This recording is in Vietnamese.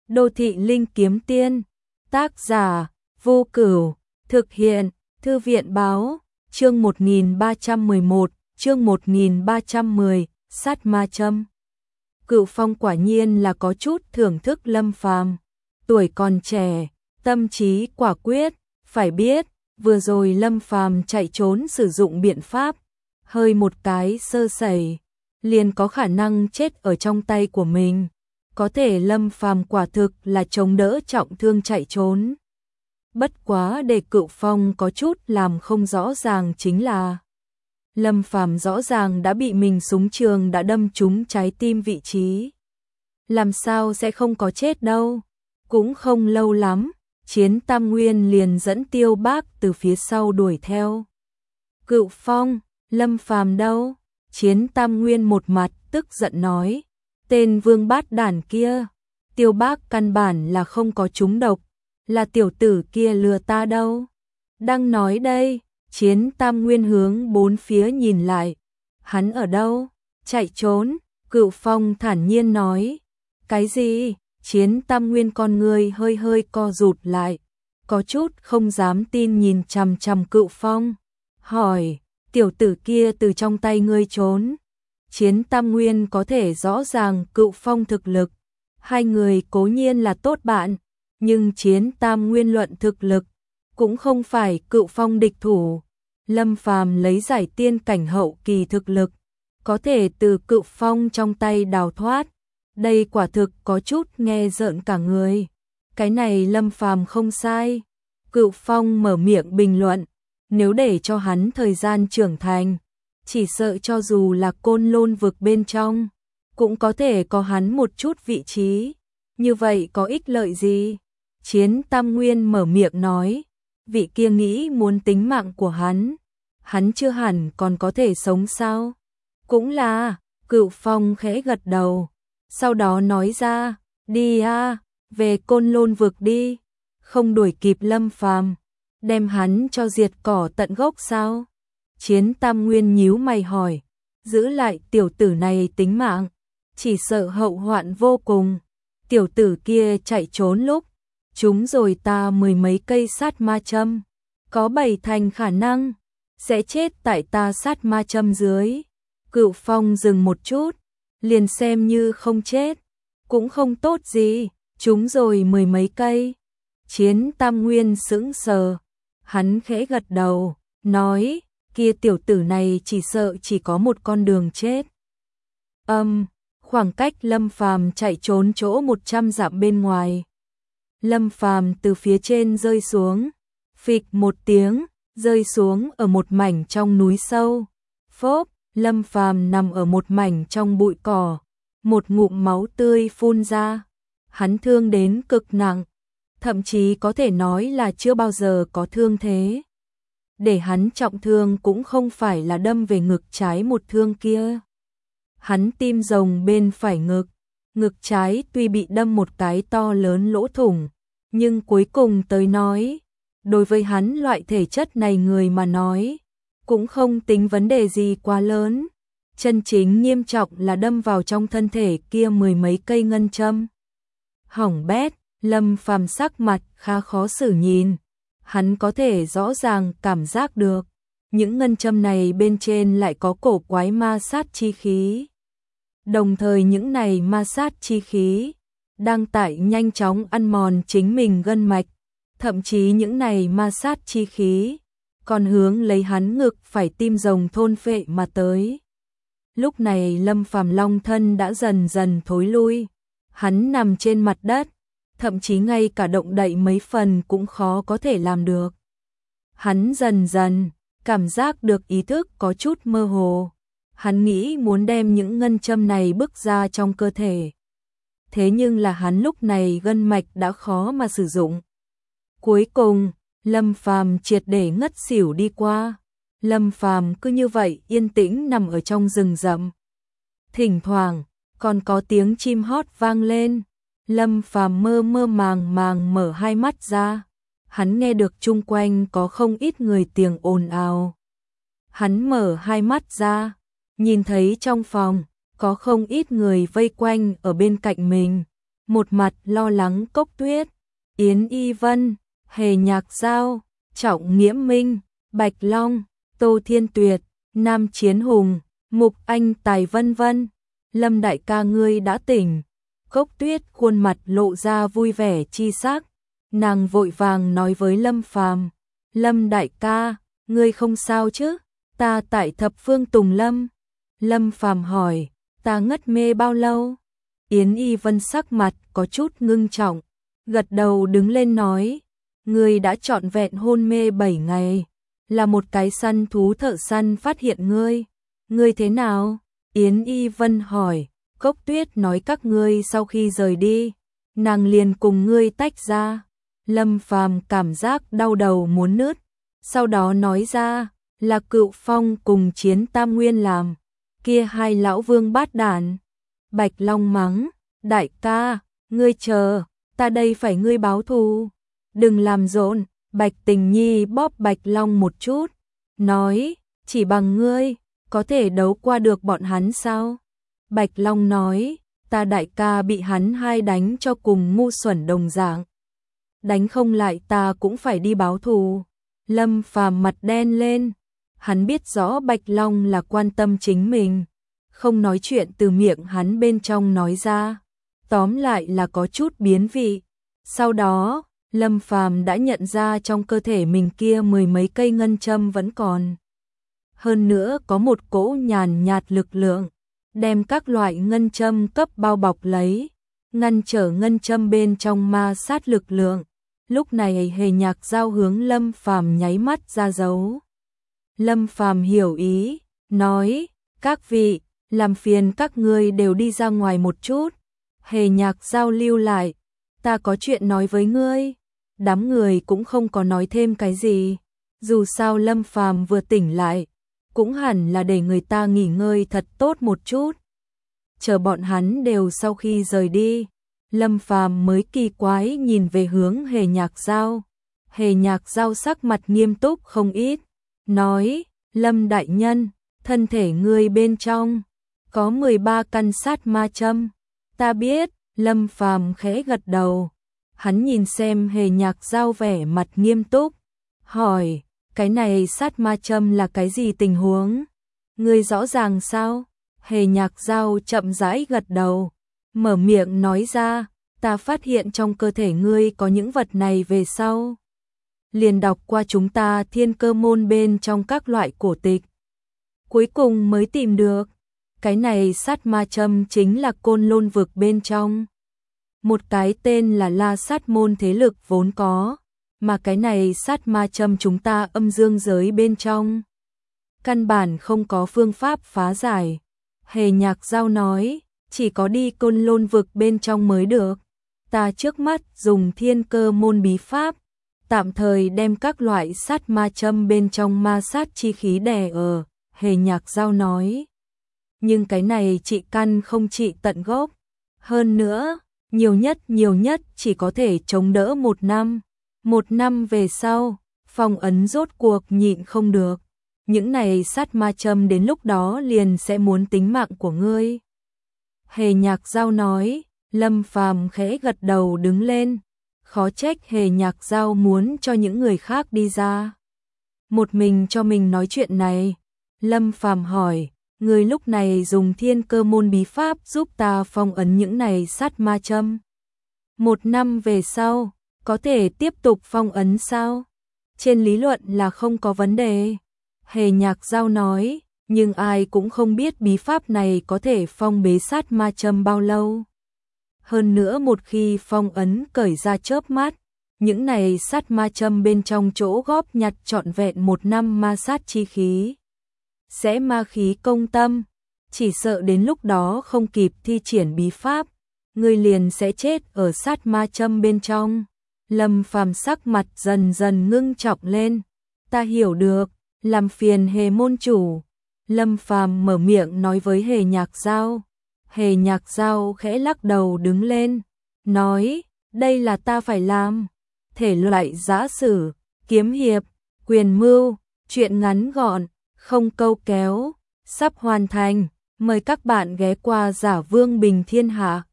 Đô thị linh kiếm tiên, tác giả Vô Cửu, thực hiện Thư viện báo, chương 1311, chương 1310, sát ma châm. Cửu Phong quả nhiên là có chút thưởng thức Lâm Phàm, tuổi còn trẻ, tâm trí quả quyết, phải biết, vừa rồi Lâm Phàm chạy trốn sử dụng biện pháp, hơi một cái sơ sẩy, liền có khả năng chết ở trong tay của mình. Có thể Lâm Phàm quả thực là chống đỡ trọng thương chạy trốn. Bất quá để Cửu Phong có chút làm không rõ ràng chính là Lâm Phàm rõ ràng đã bị mình súng trường đã đâm trúng trái tim vị trí. Làm sao sẽ không có chết đâu. Cũng không lâu lắm, Chiến Tam Nguyên liền dẫn Tiêu Bác từ phía sau đuổi theo. Cửu Phong, Lâm Phàm đâu? Chiến Tam Nguyên một mặt tức giận nói. Tên vương bát đản kia, Tiêu Bác căn bản là không có trúng độc, là tiểu tử kia lừa ta đâu. Đang nói đây, Chiến Tam Nguyên hướng bốn phía nhìn lại. Hắn ở đâu? Chạy trốn, Cửu Phong thản nhiên nói. Cái gì? Chiến Tam Nguyên con người hơi hơi co rụt lại, có chút không dám tin nhìn chằm chằm Cửu Phong. Hỏi, tiểu tử kia từ trong tay ngươi trốn. Chiến Tam Nguyên có thể rõ ràng Cửu Phong thực lực, hai người cố nhiên là tốt bạn, nhưng Chiến Tam Nguyên luận thực lực, cũng không phải Cửu Phong địch thủ. Lâm Phàm lấy giải tiên cảnh hậu kỳ thực lực, có thể từ Cửu Phong trong tay đào thoát, đây quả thực có chút nghe rợn cả người. Cái này Lâm Phàm không sai. Cửu Phong mở miệng bình luận, nếu để cho hắn thời gian trưởng thành, chỉ sợ cho dù là Côn Lôn vực bên trong, cũng có thể có hắn một chút vị trí. Như vậy có ích lợi gì? Chiến Tam Nguyên mở miệng nói, vị kia nghĩ muốn tính mạng của hắn chưa hẳn còn có thể sống sao? Cũng là, Cửu Phong khẽ gật đầu, sau đó nói ra, đi a, về Côn Lôn vực đi, không đuổi kịp Lâm Phàm, đem hắn cho diệt cỏ tận gốc sao? Chiến Tam Nguyên nhíu mày hỏi, giữ lại tiểu tử này tính mạng, chỉ sợ hậu hoạn vô cùng. Tiểu tử kia chạy trốn lúc, chúng rồi ta mười mấy cây sát ma châm, có 7 thành khả năng sẽ chết tại ta sát ma châm dưới. Cửu Phong dừng một chút, liền xem như không chết, cũng không tốt gì, chúng rồi mười mấy cây. Chiến Tam Nguyên sững sờ, hắn khẽ gật đầu, nói, kia tiểu tử này chỉ sợ chỉ có một con đường chết. Khoảng cách Lâm Phàm chạy trốn chỗ 100 dặm bên ngoài. Lâm Phàm từ phía trên rơi xuống, phịch một tiếng, rơi xuống ở một mảnh trong núi sâu. Phốp, Lâm Phàm nằm ở một mảnh trong bụi cỏ, một ngụm máu tươi phun ra. Hắn thương đến cực nặng, thậm chí có thể nói là chưa bao giờ có thương thế. Để hắn trọng thương cũng không phải là đâm về ngực trái một thương kia. Hắn tim rồng bên phải ngực trái tuy bị đâm một cái to lớn lỗ thủng, nhưng cuối cùng tới nói, đối với hắn loại thể chất này người mà nói, cũng không tính vấn đề gì quá lớn. Chân chính nghiêm trọng là đâm vào trong thân thể kia mười mấy cây ngân châm. Hỏng bét, Lâm Phàm sắc mặt khá khó xử nhìn. Hắn có thể rõ ràng cảm giác được, những ngân châm này bên trên lại có cổ quái ma sát chi khí. Đồng thời những này ma sát chi khí đang tại nhanh chóng ăn mòn chính mình gân mạch, thậm chí những này ma sát chi khí còn hướng lấy hắn ngực phải tim rồng thôn phệ mà tới. Lúc này Lâm Phàm long thân đã dần dần thối lui, hắn nằm trên mặt đất, thậm chí ngay cả động đậy mấy phần cũng khó có thể làm được. Hắn dần dần cảm giác được ý thức có chút mơ hồ. Hắn nghĩ muốn đem những ngân châm này bức ra trong cơ thể. Thế nhưng là hắn lúc này gân mạch đã khó mà sử dụng. Cuối cùng, Lâm Phàm triệt để ngất xỉu đi qua. Lâm Phàm cứ như vậy yên tĩnh nằm ở trong rừng rậm. Thỉnh thoảng còn có tiếng chim hót vang lên. Lâm Phàm mơ mơ màng màng mở hai mắt ra. Hắn nghe được chung quanh có không ít người tiếng ồn ào. Hắn mở hai mắt ra, nhìn thấy trong phòng có không ít người vây quanh ở bên cạnh mình. một mặt lo lắng Cốc Tuyết, Yến Y Vân, Hề Nhạc Giao, Trọng Nghiễm Minh, Bạch Long, Tô Thiên Tuyệt, Nam Chiến Hùng, Mục Anh Tài vân vân. Lâm đại ca ngươi đã tỉnh. Cốc Tuyết khuôn mặt lộ ra vui vẻ chi sắc, nàng vội vàng nói với Lâm Phàm, Lâm đại ca, ngươi không sao chứ? Ta tại Thập Phương Tùng Lâm. Lâm Phàm hỏi, ta ngất mê bao lâu? Yến Y Vân sắc mặt có chút ngưng trọng, gật đầu đứng lên nói, ngươi đã trọn vẹn hôn mê 7 ngày, là một cái săn thú thợ săn phát hiện ngươi. Ngươi thế nào? Yến Y Vân hỏi. Cốc Tuyết nói các ngươi sau khi rời đi, nàng liền cùng ngươi tách ra. Lâm Phàm cảm giác đau đầu muốn nứt, sau đó nói ra, là Cựu Phong cùng Chiến Tam Nguyên làm, kia hai lão vương bát đản. Bạch Long mắng, đại ca, ngươi chờ, ta đây phải ngươi báo thù. Đừng làm rộn. Bạch Tình Nhi bóp Bạch Long một chút, nói, chỉ bằng ngươi, có thể đấu qua được bọn hắn sao? Bạch Long nói, ta đại ca bị hắn hai đánh cho cùng ngu xuẩn đồng dạng. Đánh không lại ta cũng phải đi báo thù. Lâm Phàm mặt đen lên, hắn biết rõ Bạch Long là quan tâm chính mình, không nói chuyện từ miệng hắn bên trong nói ra, tóm lại là có chút biến vị. Sau đó, Lâm Phàm đã nhận ra trong cơ thể mình kia 10 mấy cây ngân châm vẫn còn. Hơn nữa có một cỗ nhàn nhạt lực lượng, đem các loại ngân châm cấp bao bọc lấy, ngăn trở ngân châm bên trong ma sát lực lượng. Lúc này Hề Nhạc Giao hướng Lâm Phàm nháy mắt ra dấu. Lâm Phàm hiểu ý, nói, các vị, làm phiền các ngươi đều đi ra ngoài một chút. Hề Nhạc Giao lưu lại, ta có chuyện nói với ngươi. Đám người cũng không có nói thêm cái gì, dù sao Lâm Phàm vừa tỉnh lại, cũng hẳn là để người ta nghỉ ngơi thật tốt một chút. Chờ bọn hắn đều sau khi rời đi, Lâm Phàm mới kỳ quái nhìn về hướng Hề Nhạc Giao. Hề Nhạc Giao sắc mặt nghiêm túc không ít, nói, Lâm đại nhân, thân thể ngươi bên trong có 13 căn sát ma châm. Ta biết. Lâm Phàm khẽ gật đầu. Hắn nhìn xem Hề Nhạc Giao vẻ mặt nghiêm túc, hỏi, cái này sát ma châm là cái gì tình huống? Ngươi rõ ràng sao? Hề Nhạc Giao chậm rãi gật đầu, mở miệng nói ra, ta phát hiện trong cơ thể ngươi có những vật này về sau. Liền đọc qua chúng ta Thiên Cơ môn bên trong các loại cổ tịch, cuối cùng mới tìm được. Cái này sát ma châm chính là Côn Lôn vực bên trong một cái tên là La Sát môn thế lực vốn có, mà cái này sát ma châm chúng ta âm dương giới bên trong căn bản không có phương pháp phá giải. Hề Nhạc Giao nói, chỉ có đi Côn Lôn vực bên trong mới được. Ta trước mắt dùng Thiên Cơ môn bí pháp, tạm thời đem các loại sát ma châm bên trong ma sát chi khí đè ở. Hề Nhạc Giao nói, nhưng cái này trị căn không trị tận gốc, hơn nữa nhiều nhất chỉ có thể chống đỡ 1 năm. 1 năm về sau, phong ấn rốt cuộc nhịn không được. Những này sát ma châm đến lúc đó liền sẽ muốn tính mạng của ngươi. Hề Nhạc Giao nói. Lâm Phàm khẽ gật đầu đứng lên. Khó trách Hề Nhạc Giao muốn cho những người khác đi ra, một mình cho mình nói chuyện này. Lâm Phàm hỏi, người lúc này dùng Thiên Cơ môn bí pháp giúp ta phong ấn những này sát ma châm. 1 năm về sau, có thể tiếp tục phong ấn sao? Trên lý luận là không có vấn đề. Hề Nhạc Giao nói, nhưng ai cũng không biết bí pháp này có thể phong bế sát ma châm bao lâu. Hơn nữa một khi phong ấn cởi ra chớp mắt, những này sát ma châm bên trong chỗ góp nhặt trọn vẹn 1 năm ma sát chi khí. Sẽ ma khí công tâm, chỉ sợ đến lúc đó không kịp thi triển bí pháp, người liền sẽ chết ở sát ma châm bên trong. Lâm Phàm sắc mặt dần dần ngưng trọng lên. Ta hiểu được, làm phiền Hề môn chủ. Lâm Phàm mở miệng nói với Hề Nhạc Giao. Hề Nhạc Giao khẽ lắc đầu đứng lên, nói, đây là ta phải làm. Thể loại giã sử, kiếm hiệp, quyền mưu, truyện ngắn gọn, không câu kéo, sắp hoàn thành. Mời các bạn ghé qua Giả Vương Bình Thiên Hạ.